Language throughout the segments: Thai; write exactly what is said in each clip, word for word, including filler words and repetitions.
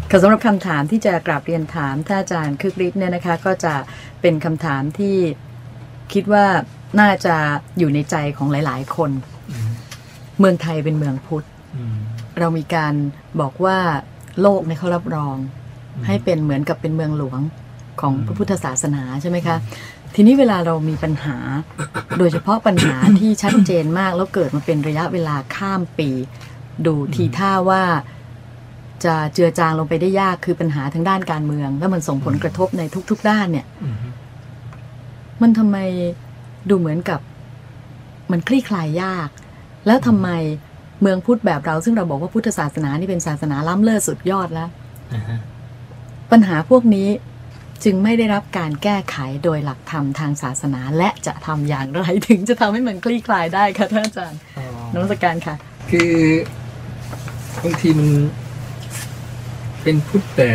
ค่ะสำหรับคำถามที่จะกราบเรียนถามท่านอาจารย์คึกฤทธิ์เนี่ยนะคะก็จะเป็นคำถามที่คิดว่าน่าจะอยู่ในใจของหลายๆคนเมืองไทยเป็นเมืองพุทธเรามีการบอกว่าโลกเนี่ยเขารับรองให้เป็นเหมือนกับเป็นเมืองหลวงของพระพุทธศาสนาใช่ไหมคะทีนี้เวลาเรามีปัญหาโดยเฉพาะปัญหาที่ชัดเจนมากแล้วเกิดมาเป็นระยะเวลาข้ามปีดูทีท่าว่าจะเจือจางลงไปได้ยากคือปัญหาทางด้านการเมืองแล้วมันส่งผลกระทบในทุกๆด้านเนี่ยมันทำไมดูเหมือนกับมันคลี่คลายยากแล้วทำไมเมืองพุทธแบบเราซึ่งเราบอกว่าพุทธศาสนานี่เป็นศาสนาล้ำเลิศสุดยอดแล้ว uh-huh. ปัญหาพวกนี้จึงไม่ได้รับการแก้ไขโดยหลักธรรมทางศาสนาและจะทำอย่างไรถึงจะทำให้มันคลี่คลายได้คะท่านอาจารย์นมัสการค่ะคือบางทีมันเป็นพุทธแต่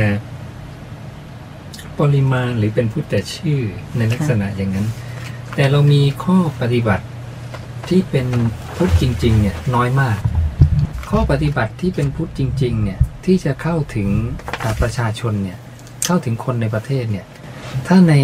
ปริมาณหรือเป็นพุทธแต่ชื่อในลักษณะอย่างนั้นแต่เรามีข้อปฏิบัติที่เป็นพุทธจริงๆเนี่ยน้อยมากข้อปฏิบัติที่เป็นพุทธจริงๆเนี่ยที่จะเข้าถึงประชาชนเนี่ยเข้าถึงคนในประเทศเนี่ยถ้าใน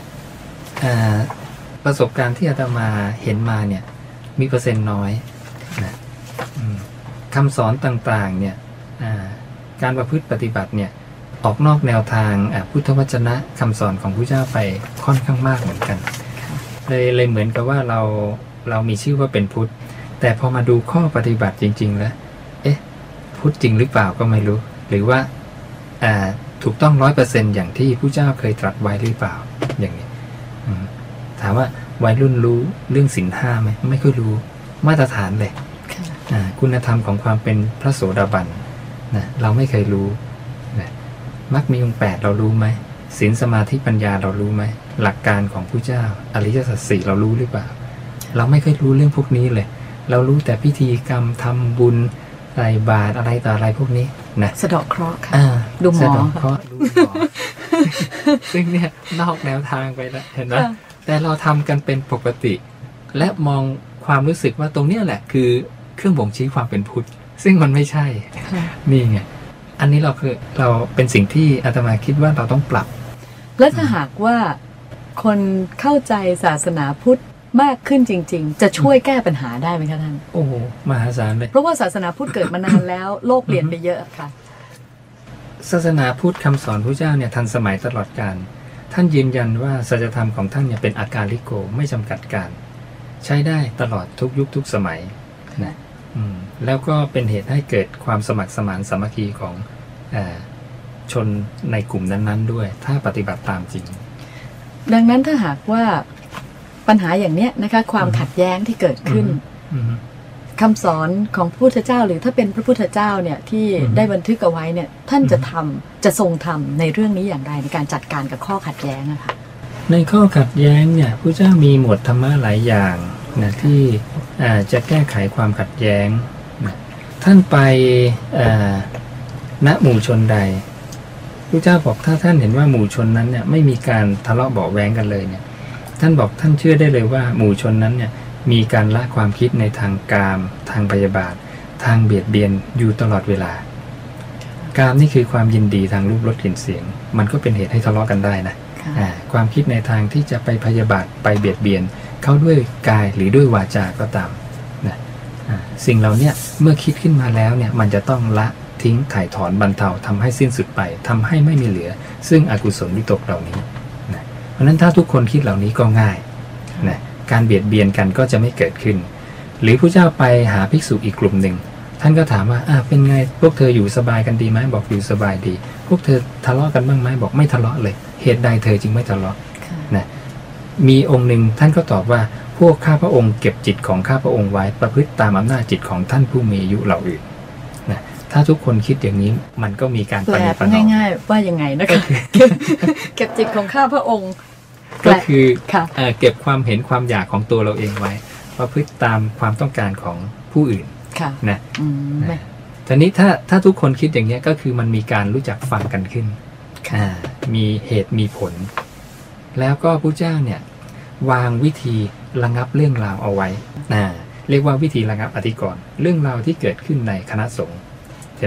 ประสบการณ์ที่อาตมาเห็นมาเนี่ยมีเปอร์เซ็นต์น้อยนะคำสอนต่างๆเนี่ยการประพฤติปฏิบัติเนี่ยออกนอกแนวทางพุทธวจนะคำสอนของพระเจ้าไปค่อนข้างมากเหมือนกันเลยเลยเหมือนกับว่าเราเรามีชื่อว่าเป็นพุทธแต่พอมาดูข้อปฏิบัติจริงๆแล้วเอ๊ะพุทธจริงหรือเปล่าก็ไม่รู้หรือว่าอ่าถูกต้องร้อยเปอร์เซ็นต์อย่างที่พระเจ้าเคยตรัสไว้หรือเปล่าอย่างนี้ถามว่าวัยรุ่นรู้เรื่องศีลห้าไหมไม่ค่อยรู้มาตรฐานเลยคุณธรรมของความเป็นพระโสดาบันนะเราไม่เคยรู้นะมรรคมีองค์แปดเรารู้ไหมศีลสมาธิปัญญาเรารู้ไหมหลักการของพระเจ้าอริยสัจสี่เรารู้หรือเปล่าเราไม่เคยรู้เรื่องพวกนี้เลยเรารู้แต่พิธีกรรมทำบุญใส่บาตรอะไรต่ออะไรพวกนี้นะสะเดาะเคราะห์ค่ะดูหมอสะเดาะเคราะห์ดูหมอ ซึ่งเนี่ยนอกแนวทางไปแล้วเห็นไหมแต่เราทำกันเป็นปกติและมองความรู้สึกว่าตรงนี้แหละคือเครื่องบ่งชี้ความเป็นพุทธซึ่งมันไม่ใช่นี่ไงอันนี้เราคือเราเป็นสิ่งที่อาตมาคิดว่าเราต้องปรับและถ้าหากว่าคนเข้าใจศาสนาพุทธมากขึ้นจริงๆจะช่วยแก้ปัญหาได้ไหมคะท่านโอ้โหมหาศาลเลยเพราะว่าศาสนาพุทธเกิดมานานแล้วโลกเปลี่ยนไปเยอะค่ะศาสนาพุทธคำสอนพระเจ้าเนี่ยทันสมัยตลอดกาลท่านยืนยันว่าสัจธรรมของท่านเนี่ยเป็นอากาลิโกไม่จำกัดการใช้ได้ตลอดทุกยุคทุกสมัยนะแล้วก็เป็นเหตุให้เกิดความสมัครสมานสามัคคีของชนในกลุ่มนั้นๆด้วยถ้าปฏิบัติตามจริงดังนั้นถ้าหากว่าปัญหาอย่างเนี้ยนะคะความขัดแย้งที่เกิดขึ้นคำสอนของพระพุทธเจ้าหรือถ้าเป็นพระพุทธเจ้าเนี่ยที่ได้บันทึกเอาไว้เนี่ยท่านจะทำจะทรงทำในเรื่องนี้อย่างไรในการจัดการกับข้อขัดแย้งนะคะในข้อขัดแย้งเนี่ยพระเจ้ามีหมวดธรรมะหลายอย่างนะที่จะแก้ไขความขัดแย้งนะท่านไปณหมู่ชนใดพระเจ้าบอกถ้าท่านเห็นว่าหมู่ชนนั้นเนี่ยไม่มีการทะเลาะเบาะแว้งกันเลยเนี่ยท่านบอกท่านเชื่อได้เลยว่าหมู่ชนนั้นเนี่ยมีการละความคิดในทางกามทางพยาบาททางเบียดเบียนอยู่ตลอดเวลากามนี่คือความยินดีทางรูปรสกลิ่นเสียงมันก็เป็นเหตุให้ทะเลาะกันได้นะความคิดในทางที่จะไปพยาบาทไปเบียดเบียนเขาด้วยกายหรือด้วยวาจาก็ตามนะสิ่งเหล่านี้เมื่อคิดขึ้นมาแล้วเนี่ยมันจะต้องละทิ้งถ่ายถอนบรรเทาทำให้สิ้นสุดไปทำให้ไม่มีเหลือซึ่งอกุศลวิตกเหล่านี้นะเพราะฉะนั้นถ้าทุกคนคิดเหล่านี้ก็ง่ายนะการเบียดเบียนกันก็จะไม่เกิดขึ้นหรือพระเจ้าไปหาภิกษุอีกกลุ่มหนึ่งท่านก็ถามว่าอ่าเป็นไงพวกเธออยู่สบายกันดีไหมบอกอยู่สบายดีพวกเธอทะเลาะกันบ้างไหมบอกไม่ทะเลาะเลยเหตุใดเธอจึงไม่ทะเลาะนะมีองค์หนึ่งท่านก็ตอบว่าพวกข้าพระองค์เก็บจิตของข้าพระองค์ไว้ประพฤติตามอำนาจจิตของท่านผู้มีอายุเหล่าอื่นนะถ้าทุกคนคิดอย่างนี้มันก็มีการปฏิบัติง่ายๆว่ายังไงนะคะเก็บจิตของข้าพระองค์ก็คือเก็บความเห็นความอยากของตัวเราเองไว้ประพฤติตามความต้องการของผู้อื่นนะทีนี้ถ้าถ้าทุกคนคิดอย่างนี้ก็คือมันมีการรู้จักฟังกันขึ้นมีเหตุมีผลแล้วก็พระเจ้าเนี่ยวางวิธีระงับเรื่องราวเอาไว้เรียกว่าวิธีระงับอธิกรณ์เรื่องราวที่เกิดขึ้นในคณะสงฆ์ใช่ไหม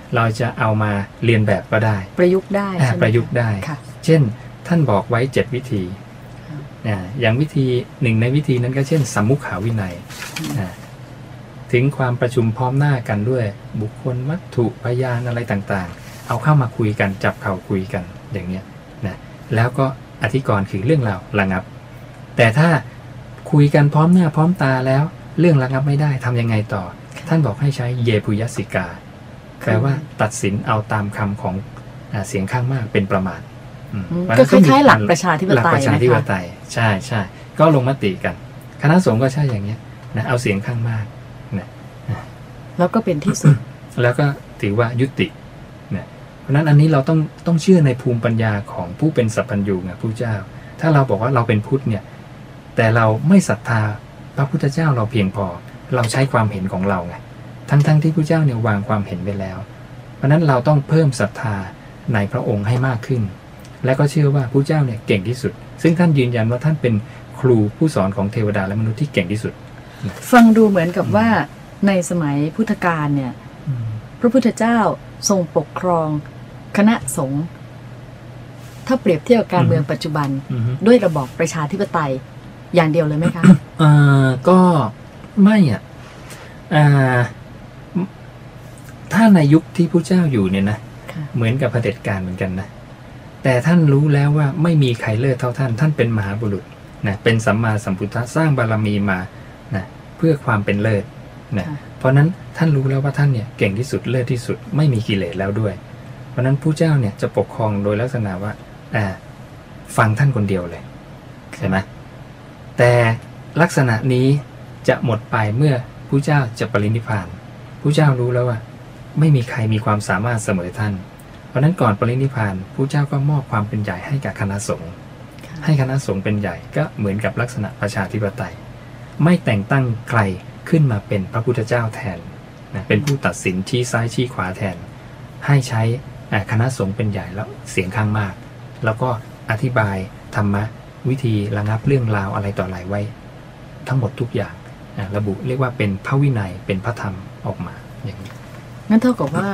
เราจะเอามาเรียนแบบก็ได้ประยุกต์ได้ใช่ไหมประยุกต์ได้เช่นท่านบอกไว้เจ็ดวิธีอย่างวิธีหนึ่งในวิธีนั้นก็เช่นสัมมุขาวินัยถึงความประชุมพร้อมหน้ากันด้วยบุคคลวัตถุพยานอะไรต่างๆเอาเข้ามาคุยกันจับเข่าคุยกันอย่างเนี้ยนะแล้วก็อธิกรณ์คือเรื่องราวระงับแต่ถ้าคุยกันพร้อมหน้าพร้อมตาแล้วเรื่องระงับไม่ได้ทำยังไงต่อท่านบอกให้ใช้เยปุยสิกาแปลว่าตัดสินเอาตามคำของเสียงข้างมากเป็นประมาทก็คล้ายๆหลักประชาธิปไตยหลักประชาธิปไตยใช่ใช่ก็ลงมติกันคณะสงฆ์ก็ใช่อย่างเนี้ยนะเอาเสียงข้างมากนะแล้วก็เป็นที่สุดแล้วก็ถือว่ายุตินะเพราะนั้นอันนี้เราต้องต้องเชื่อในภูมิปัญญาของผู้เป็นสัพพัญญูนะพระเจ้าถ้าเราบอกว่าเราเป็นพุทธเนี่ยแต่เราไม่ศรัทธาพระพุทธเจ้าเราเพียงพอเราใช้ความเห็นของเราไงทั้งๆ ท, ที่พระเจ้าเนี่ยวางความเห็นไปแล้วเพราะนั้นเราต้องเพิ่มศรัทธาในพระองค์ให้มากขึ้นและก็เชื่อว่าพระเจ้าเนี่ยเก่งที่สุดซึ่งท่านยืนยันว่าท่านเป็นครูผู้สอนของเทวดาและมนุษย์ที่เก่งที่สุดฟังดูเหมือนกับว่าในสมัยพุทธกาลเนี่ยพระพุทธเจ้าทรงปกครองคณะสงฆ์ถ้าเปรียบเทียบการเมืองปัจจุบันด้วยระบอบประชาธิปไตยอย่างเดียวเลยไหมคะอ่าก็ไม่อ่ะอ่าถ้าในยุคที่พระเจ้าอยู่เนี่ยนะเหมือนกับเผด็จการเหมือนกันนะแต่ท่านรู้แล้วว่าไม่มีใครเลิศเท่าท่านท่านเป็นมหาบุรุษนะเป็นสัมมาสัมพุทธะสร้างบารมีมานะเพื่อความเป็นเลิศนะเพราะนั้นท่านรู้แล้วว่าท่านเนี่ยเก่งที่สุดเลิศที่สุดไม่มีกิเลสแล้วด้วยเพราะนั้นพระเจ้าเนี่ยจะปกครองโดยลักษณะว่าอ่าฟังท่านคนเดียวเลยใช่ไหมแต่ลักษณะนี้จะหมดไปเมื่อพระเจ้าจะปรินิพพานพระเจ้ารู้แล้วว่าไม่มีใครมีความสามารถเสมอท่านเพราะนั้นก่อนปรินิพพานพระเจ้าก็มอบความเป็นใหญ่ให้กับคณะสงฆ์ให้คณะสงฆ์เป็นใหญ่ก็เหมือนกับลักษณะประชาธิปไตยไม่แต่งตั้งใครขึ้นมาเป็นพระพุทธเจ้าแทนนะเป็นผู้ตัดสินชี้ซ้ายชี้ขวาแทนให้ใช้คณะสงฆ์เป็นใหญ่แล้วเสียงข้างมากแล้วก็อธิบายธรรมะวิธีระงับเรื่องราวอะไรต่ออะไรไว้ทั้งหมดทุกอย่างระบุเรียกว่าเป็นพระวินัยเป็นพระธรรมออกมาอย่างนี้งั้นเท่ากับว่า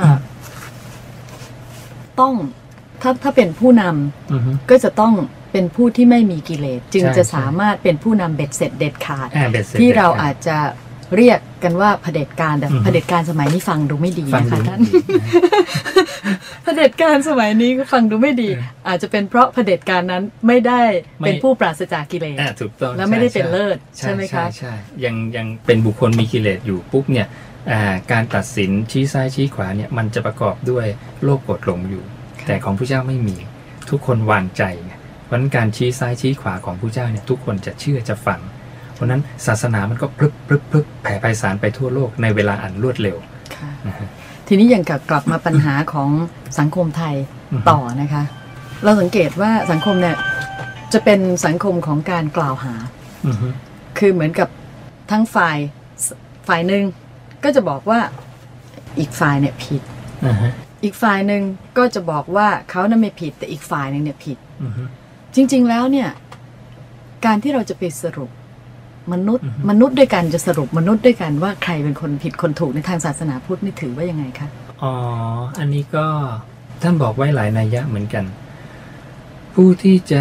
ต้องถ้าถ้าเป็นผู้นำก็จะต้องเป็นผู้ที่ไม่มีกิเลสจึงจะสามารถเป็นผู้นำเบ็ดเสร็จเด็ดขาดที่เราอาจจะเรียกกันว่าเผด็จการแต่เผด็จการสมัยนี้ฟังดูไม่ดีนะคะท่านเผด็จการสมัยนี้ก็ฟังดูไม่ดีอาจจะเป็นเพราะเผด็จการนั้นไม่ได้เป็นผู้ปราศจากกิเลสถูกต้องแล้วไม่ได้เป็นเลิศใช่ไหมคะใช่ยังยังเป็นบุคคลมีกิเลสอยู่ปุ๊บเนี่ยการตัดสินชี้ซ้ายชี้ขวาเนี่ยมันจะประกอบด้วยโลภโกรธหลงอยู่แต่ของพระเจ้าไม่มีทุกคนวางใจเพราะนั้นการชี้ซ้ายชี้ขวาของพระเจ้าเนี่ยทุกคนจะเชื่อจะฟังเพราะนั้นศาสนามันก็พลึบพลึบพลึบแผ่ไพศาลไปทั่วโลกในเวลาอันรวดเร็วทีนี้ยังกลับมาปัญหาของสังคมไทยต่อนะคะเราสังเกตว่าสังคมเนี่ยจะเป็นสังคมของการกล่าวหาคือเหมือนกับทั้งฝ่ายฝ่ายหนึ่งก็จะบอกว่าอีกฝ่ายเนี่ยผิด uh-huh. อีกฝ่ายหนึ่งก็จะบอกว่าเขานั้นไม่ผิดแต่อีกฝ่ายหนึ่งเนี่ยผิด uh-huh. จริงๆแล้วเนี่ยการที่เราจะไปสรุปมนุษย์ uh-huh. มนุษย์ด้วยกันจะสรุปมนุษย์ด้วยกันว่าใครเป็นคนผิดคนถูกในทางศาสนาพุทธนี่ถือว่ายังไงคะอ๋ออันนี้ก็ท่านบอกไว้หลายนัยยะเหมือนกันผู้ที่จะ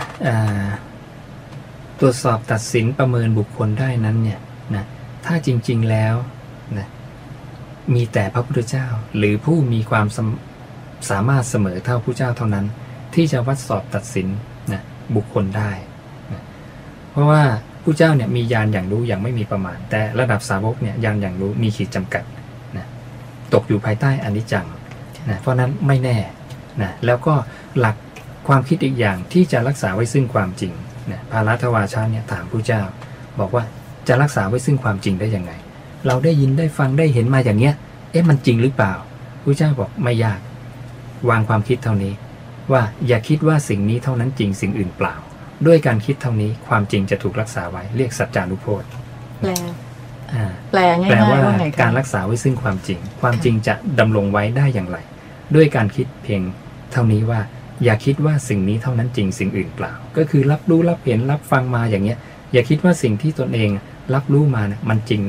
ตรวจสอบตัดสินประเมินบุคคลได้นั้นเนี่ยนะถ้าจริงๆแล้วนะมีแต่พระพุทธเจ้าหรือผู้มีความส, สามารถเสมอเท่าพระเจ้าเท่านั้นที่จะวัดสอบตัดสินนะบุคคลได้นะเพราะว่าพระเจ้าเนี่ยมีญาณอย่างรู้อย่างไม่มีประมาณแต่ระดับสาวกเนี่ยญาณอย่างรู้มีขีดจำกัดนะตกอยู่ภายใต้อนิจจังนะเพราะนั้นไม่แน่นะแล้วก็หลักความคิดอีกอย่างที่จะรักษาไว้ซึ่งความจริงนะภารัตวาชาเนี่ยถามพระเจ้าบอกว่าจะรักษาไว้ซึ่งความจริงได้ยังไงเราได้ยินได้ฟังได้เห็นมาอย่างเนี้ยเอ๊ะมันจริงหรือเปล่าพระเจ้าบอกไม่ยากวางความคิดเท่านี้ว่าอย่าคิดว่าสิ่งนี้เท่านั้นจริงสิ่งอื่นเปล่าด้วยการคิดเท่านี้ความจริงจะถูกรักษาไว้เรียกสัจจานุโพธแปลแปลง่ายๆแปลว่าการรักษาไว้ซึ่งความจริงความจริงจะดำรงไว้ได้อย่างไรด้วยการคิดเพียงเท่านี้ว่าอย่าคิดว่าสิ่งนี้เท่านั้นจริงสิ่งอื่นเปล่าก็คือรับรู้รับเห็นรับฟังมาอย่างเนี้ยอย่าคิดว่าสิ่งที่ตนเองรับรู้มาเนี่ยมันจริงนะ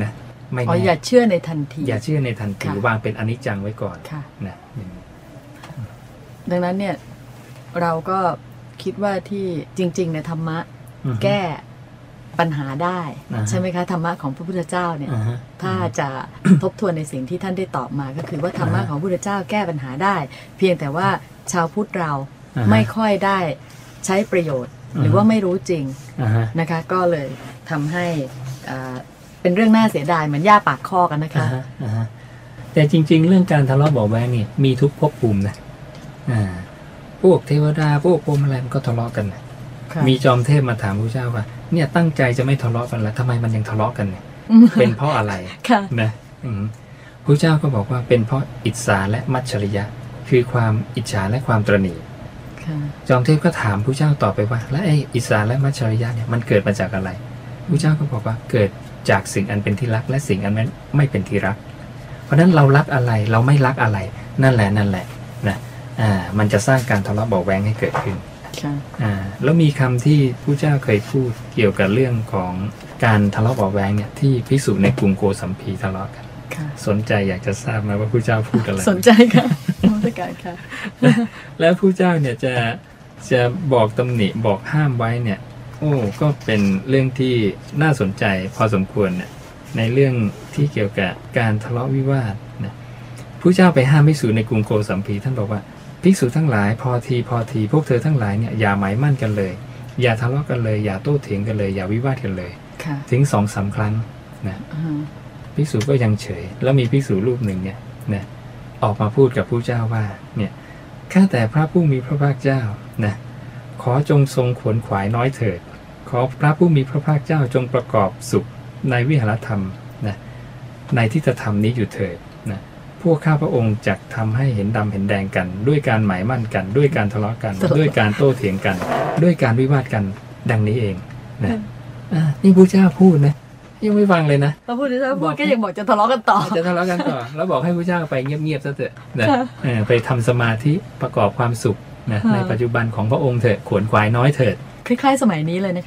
ไม่อ๋อแน่อย่าเชื่อในทันทีอย่าเชื่อในทันทีค่ะวางเป็นอนิจจังไว้ก่อนค่ะนะอย่างนี้ดังนั้นเนี่ยเราก็คิดว่าที่จริงๆในธรรมะอือฮึแก้ปัญหาได้อ่าฮะใช่ไหมคะธรรมะของพระพุทธเจ้าเนี่ยอ่าฮะถ้าจะ ทบทวนในสิ่งที่ท่านได้ตอบมาก็คือว่าธรรมะอ่าฮะของพระพุทธเจ้าแก้ปัญหาได้ เพียงแต่ว่าชาวพุทธเราอ่าฮะไม่ค่อยได้ใช้ประโยชน์อ่าฮะหรือว่าไม่รู้จริงอ่าฮะนะคะก็เลยทำให้อ่าเป็นเรื่องน่าเสียดายเหมือนย่าปากคอกันนะคะอ่าฮะอ่าฮะแต่จริง ๆ เรื่องการทะเลาะเบาะแว้งนี่มีทุกภพภูมินะอ่าพวกเทวดาพวกพรหมอะไรมันก็ทะเลาะกันนะค่ะมีจอมเทพมาถามพระเจ้าว่า เนี่ยตั้งใจจะไม่ทะเลาะกันแล้วทำไมมันยังทะเลาะกันเนี่ย เป็นเพราะอะไรค่ะนะอืมพระเจ้าก็บอกว่าเป็นเพราะอิจฉาและมัจฉริยะ คือความอิจฉาและความตระหนี่ค่ะจอมเทพก็ถามพระเจ้าต่อไปว่า แล้วไอ้อิจฉาและมัจฉริยะเนี่ยมันเกิดมาจากอะไรพระเจ้าก็บอกว่าเกิดจากสิ่งอันเป็นที่รักและสิ่งอันไม่เป็นที่รัก เพราะฉะนั้นเรารักอะไรเราไม่รักอะไร นั่นแหละนั่นแหละนะอ่ามันจะสร้างการทะเลาะเบาะแว้งให้เกิดขึ้นค่ะอ่าแล้วมีคำที่พระเจ้าเคยพูดเกี่ยวกับเรื่องของการทะเลาะเบาะแว้งเนี่ยที่ภิกษุในกรุงโกสัมพีทะเลาะกันค่ะสนใจอยากจะทราบไหมว่าพระเจ้าพูดอะไรสนใจค่ะนมัสการค่ะแล้วพระเจ้าเนี่ยจะจะบอกตำหนิบอกห้ามไว้เนี่ยโอ้ก็เป็นเรื่องที่น่าสนใจพอสมควรเนี่ยในเรื่องที่เกี่ยวกับการทะเลาะวิวาทนะพระเจ้าไปห้ามภิกษุในกรุงโกสัมพีท่านบอกว่าภิกษุทั้งหลายพอทีพอทีพวกเธอทั้งหลายเนี่ยอย่าหมายมั่นกันเลยอย่าทะเลาะกันเลยอย่าโต้เถียงกันเลยอย่าวิวาทกันเลยค่ะถึงสองสามครั้งนะอ่าภิกษุก็ยังเฉยแล้วมีภิกษุรูปหนึ่งเนี่ยนะออกมาพูดกับพระเจ้าว่าเนี่ยข้าแต่พระผู้มีพระภาคเจ้านะขอจงทรงขวนขวายน้อยเถิดขอพระผู้มีพระภาคเจ้าจงประกอบสุขในวิหารธรรมนะในทิฏฐธรรมนี้อยู่เถิดนะพวกข้าพระองค์จักทำให้เห็นดำเห็นแดงกัน ด้วยการหมายมั่นกัน ด้วยการทะเลาะกัน ด้วยการโต้เถียงกัน ด้วยการวิวาทกันดังนี้เองนะอ่านี่พระเจ้าพูดนะยังไม่ฟังเลยนะพระพุทธเจ้าพูดก็ยังบอกจะทะเลาะกันต่อจะทะเลาะกันต่อ แล้วบอกให้พระเจ้าไปเงียบๆซะเถอะนะค่ะเออไปทำสมาธิประกอบความสุขนะค่ะในปัจจุบันของพระองค์เถิดขวนขวายน้อยเถิดคล้ายๆสมัยนี้เลยนะคะ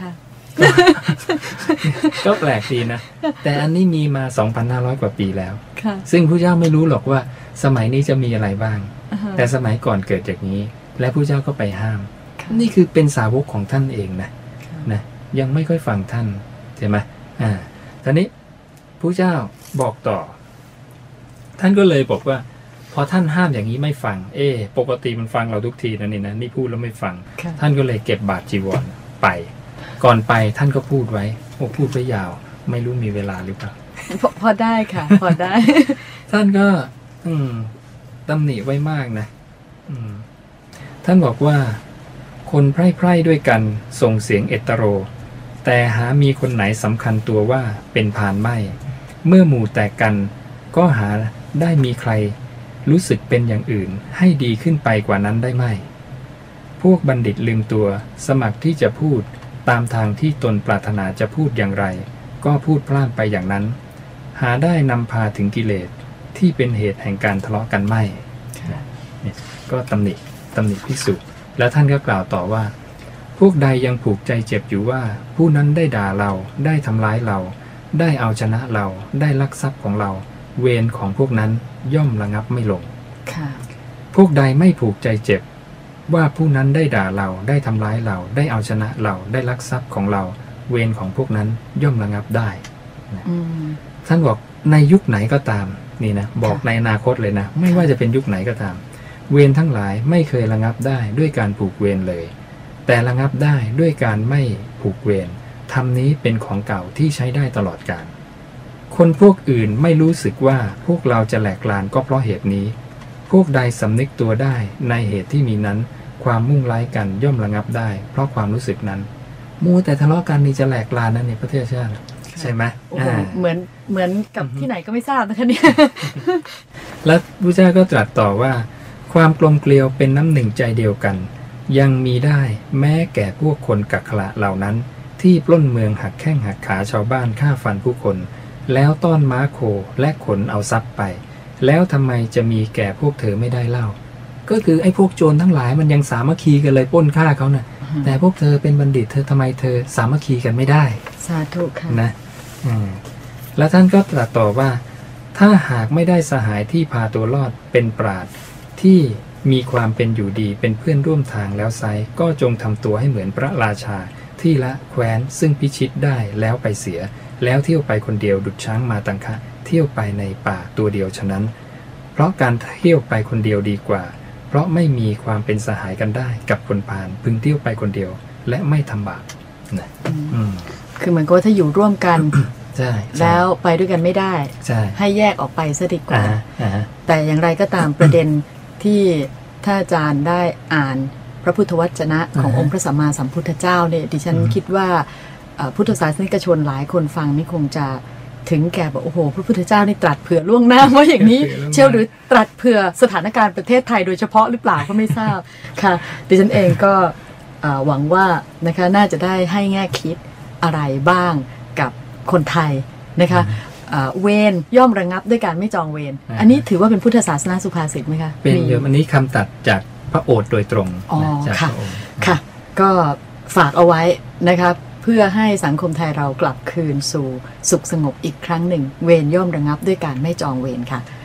ก็แปลกดีนะ แต่อันนี้มีมา สองพันห้าร้อย กว่าปีแล้วค่ะซึ่งพระเจ้าไม่รู้หรอกว่าสมัยนี้จะมีอะไรบ้างอ่าฮะแต่สมัยก่อนเกิดจากนี้ และพระเจ้าก็ไปห้ามค่ะนี่คือเป็นสาวกของท่านเองนะค่ะนะยังไม่ค่อยฟังท่านใช่ไหมอ่าทีนี้พระเจ้าบอกต่อ ท่านก็เลยบอกว่า พอท่านห้ามอย่างนี้ไม่ฟัง เออปกติมันฟังเราทุกทีนะนี่นะนี่พูดแล้วไม่ฟังค่ะท่านก็เลยเก็บบาตรจีวรไป ก่อนไปท่านก็พูดไว้โอ้พูดไว้ยาว ไม่รู้มีเวลาหรือเปล่าพอพอได้ค่ะ พอได้ท่านก็ อืมตำหนิไว้มากนะอืมท่านบอกว่า คนไพร่ไพร่ด้วยกันส่งเสียงเอตโร แต่หามีคนไหนสำคัญตัวว่าเป็นพานไม่ เมื่อหมู่แตกกัน ก็หาได้มีใคร รู้สึกเป็นอย่างอื่น ให้ดีขึ้นไปกว่านั้นได้ไหม พวกบัณฑิตลืมตัวสมัครที่จะพูดตามทางที่ตนปรารถนาจะพูดอย่างไร ก็พูดพล่านไปอย่างนั้น หาได้นำพาถึงกิเลสที่เป็นเหตุแห่งการทะเลาะกันไม่ค่ะเนี่ยก็ตำหนิตำหนิภิกษุแล้วท่านก็กล่าวต่อว่า พวกใดยังผูกใจเจ็บอยู่ว่า ผู้นั้นได้ด่าเราได้ทำร้ายเรา ได้เอาชนะเราได้ลักทรัพย์ของเรา เวรของพวกนั้นย่อมระงับไม่ลงค่ะพวกใดไม่ผูกใจเจ็บ ว่าผู้นั้นได้ด่าเราได้ทำร้ายเราได้เอาชนะเราได้ลักทรัพย์ของเรา เวรของพวกนั้นย่อมระงับได้อืมท่านบอกในยุคไหนก็ตามนี่นะบอกค่ะในอนาคตเลยนะ ไม่ว่าจะเป็นยุคไหนก็ตาม เวรทั้งหลายไม่เคยระงับได้ด้วยการผูกเวรเลย แต่ระงับได้ด้วยการไม่ผูกเวรธรรมนี้เป็นของเก่าที่ใช้ได้ตลอดกาลคนพวกอื่นไม่รู้สึกว่าพวกเราจะแหลกลานก็เพราะเหตุนี้ พวกใดสำนึกตัวได้ในเหตุที่มีนั้นความมุ่งร้ายกันย่อมระงับได้ เพราะความรู้สึกนั้นมัวแต่ทะเลาะกันนี่จะแหลกลานนั่นในประเทศชาติใช่ไหมโอ้โหอ่าเหมือนเหมือนกับอือฮึที่ไหนก็ไม่ทราบนะคะเนี่ยแล้วพระเจ้าก็ตรัสต่อว่า ความกลมเกลียวเป็นน้ำหนึ่งใจเดียวกัน ยังมีได้แม้แก่พวกคนกักขระเหล่านั้น ที่ปล้นเมืองหักแข้งหักขาชาวบ้านฆ่าฟันผู้คน แล้วต้อนม้าโคและขนเอาทรัพย์ไป แล้วทำไมจะมีแก่พวกเธอไม่ได้เล่า ก็คือไอ้พวกโจรทั้งหลายมันยังสามัคคีกันเลยปล้นฆ่าเขานะ่ะ แต่พวกเธอเป็นบัณฑิตเธอทำไมเธอสามัคคีกันไม่ได้สาธุค่ะนะอืมแล้วท่านก็ตรัสต่อว่าถ้าหากไม่ได้สหายที่พาตัวรอดเป็นปราชญ์ที่มีความเป็นอยู่ดีเป็นเพื่อนร่วมทางแล้วไซก็จงทำตัวให้เหมือนพระราชาที่ละแคว้นซึ่งพิชิตได้แล้วไปเสียแล้วเที่ยวไปคนเดียวดุจช้างมาตังคะเที่ยวไปในป่าตัวเดียวฉะนั้นเพราะการเที่ยวไปคนเดียวดีกว่าเพราะไม่มีความเป็นสหายกันได้กับคนพาลพึงเที่ยวไปคนเดียวและไม่ทำบาปนะอืมคือเหมือนกับว่าถ้าอยู่ร่วมกันใช่แล้วไปด้วยกันไม่ได้ใช่ให้แยกออกไปซะดีกว่าอ่าแต่อย่างไรก็ตามประเด็นที่ถ้าอาจารย์ได้อ่านพระพุทธวจนะขององค์พระสัมมาสัมพุทธเจ้าเนี่ยดิฉันคิดว่าพุทธศาสนิกชนหลายคนฟังนี่คงจะถึงแก่บอกโอ้โหพระพุทธเจ้านี่ตรัสเผื่อล่วงหน้าว่าอย่างนี้เชี่ยวหรือตรัสเผื่อสถานการณ์ประเทศไทยโดยเฉพาะหรือเปล่าก็ไม่ทราบค่ะดิฉันเองก็หวังว่านะคะน่าจะได้ให้แง่คิดอะไรบ้างกับคนไทยนะคะเวรย่อมระงับด้วยการไม่จองเวรอันนี้ถือว่าเป็นพุทธศาสนาสุภาษิตไหมคะเป็นเยอะอันนี้คำตัดจากพระโอษฐ์โดยตรงจากพระองค์ค่ะก็ฝากเอาไว้นะคะเพื่อให้สังคมไทยเรากลับคืนสู่สุขสงบอีกครั้งหนึ่งเวรย่อมระงับด้วยการไม่จองเวรค่ะ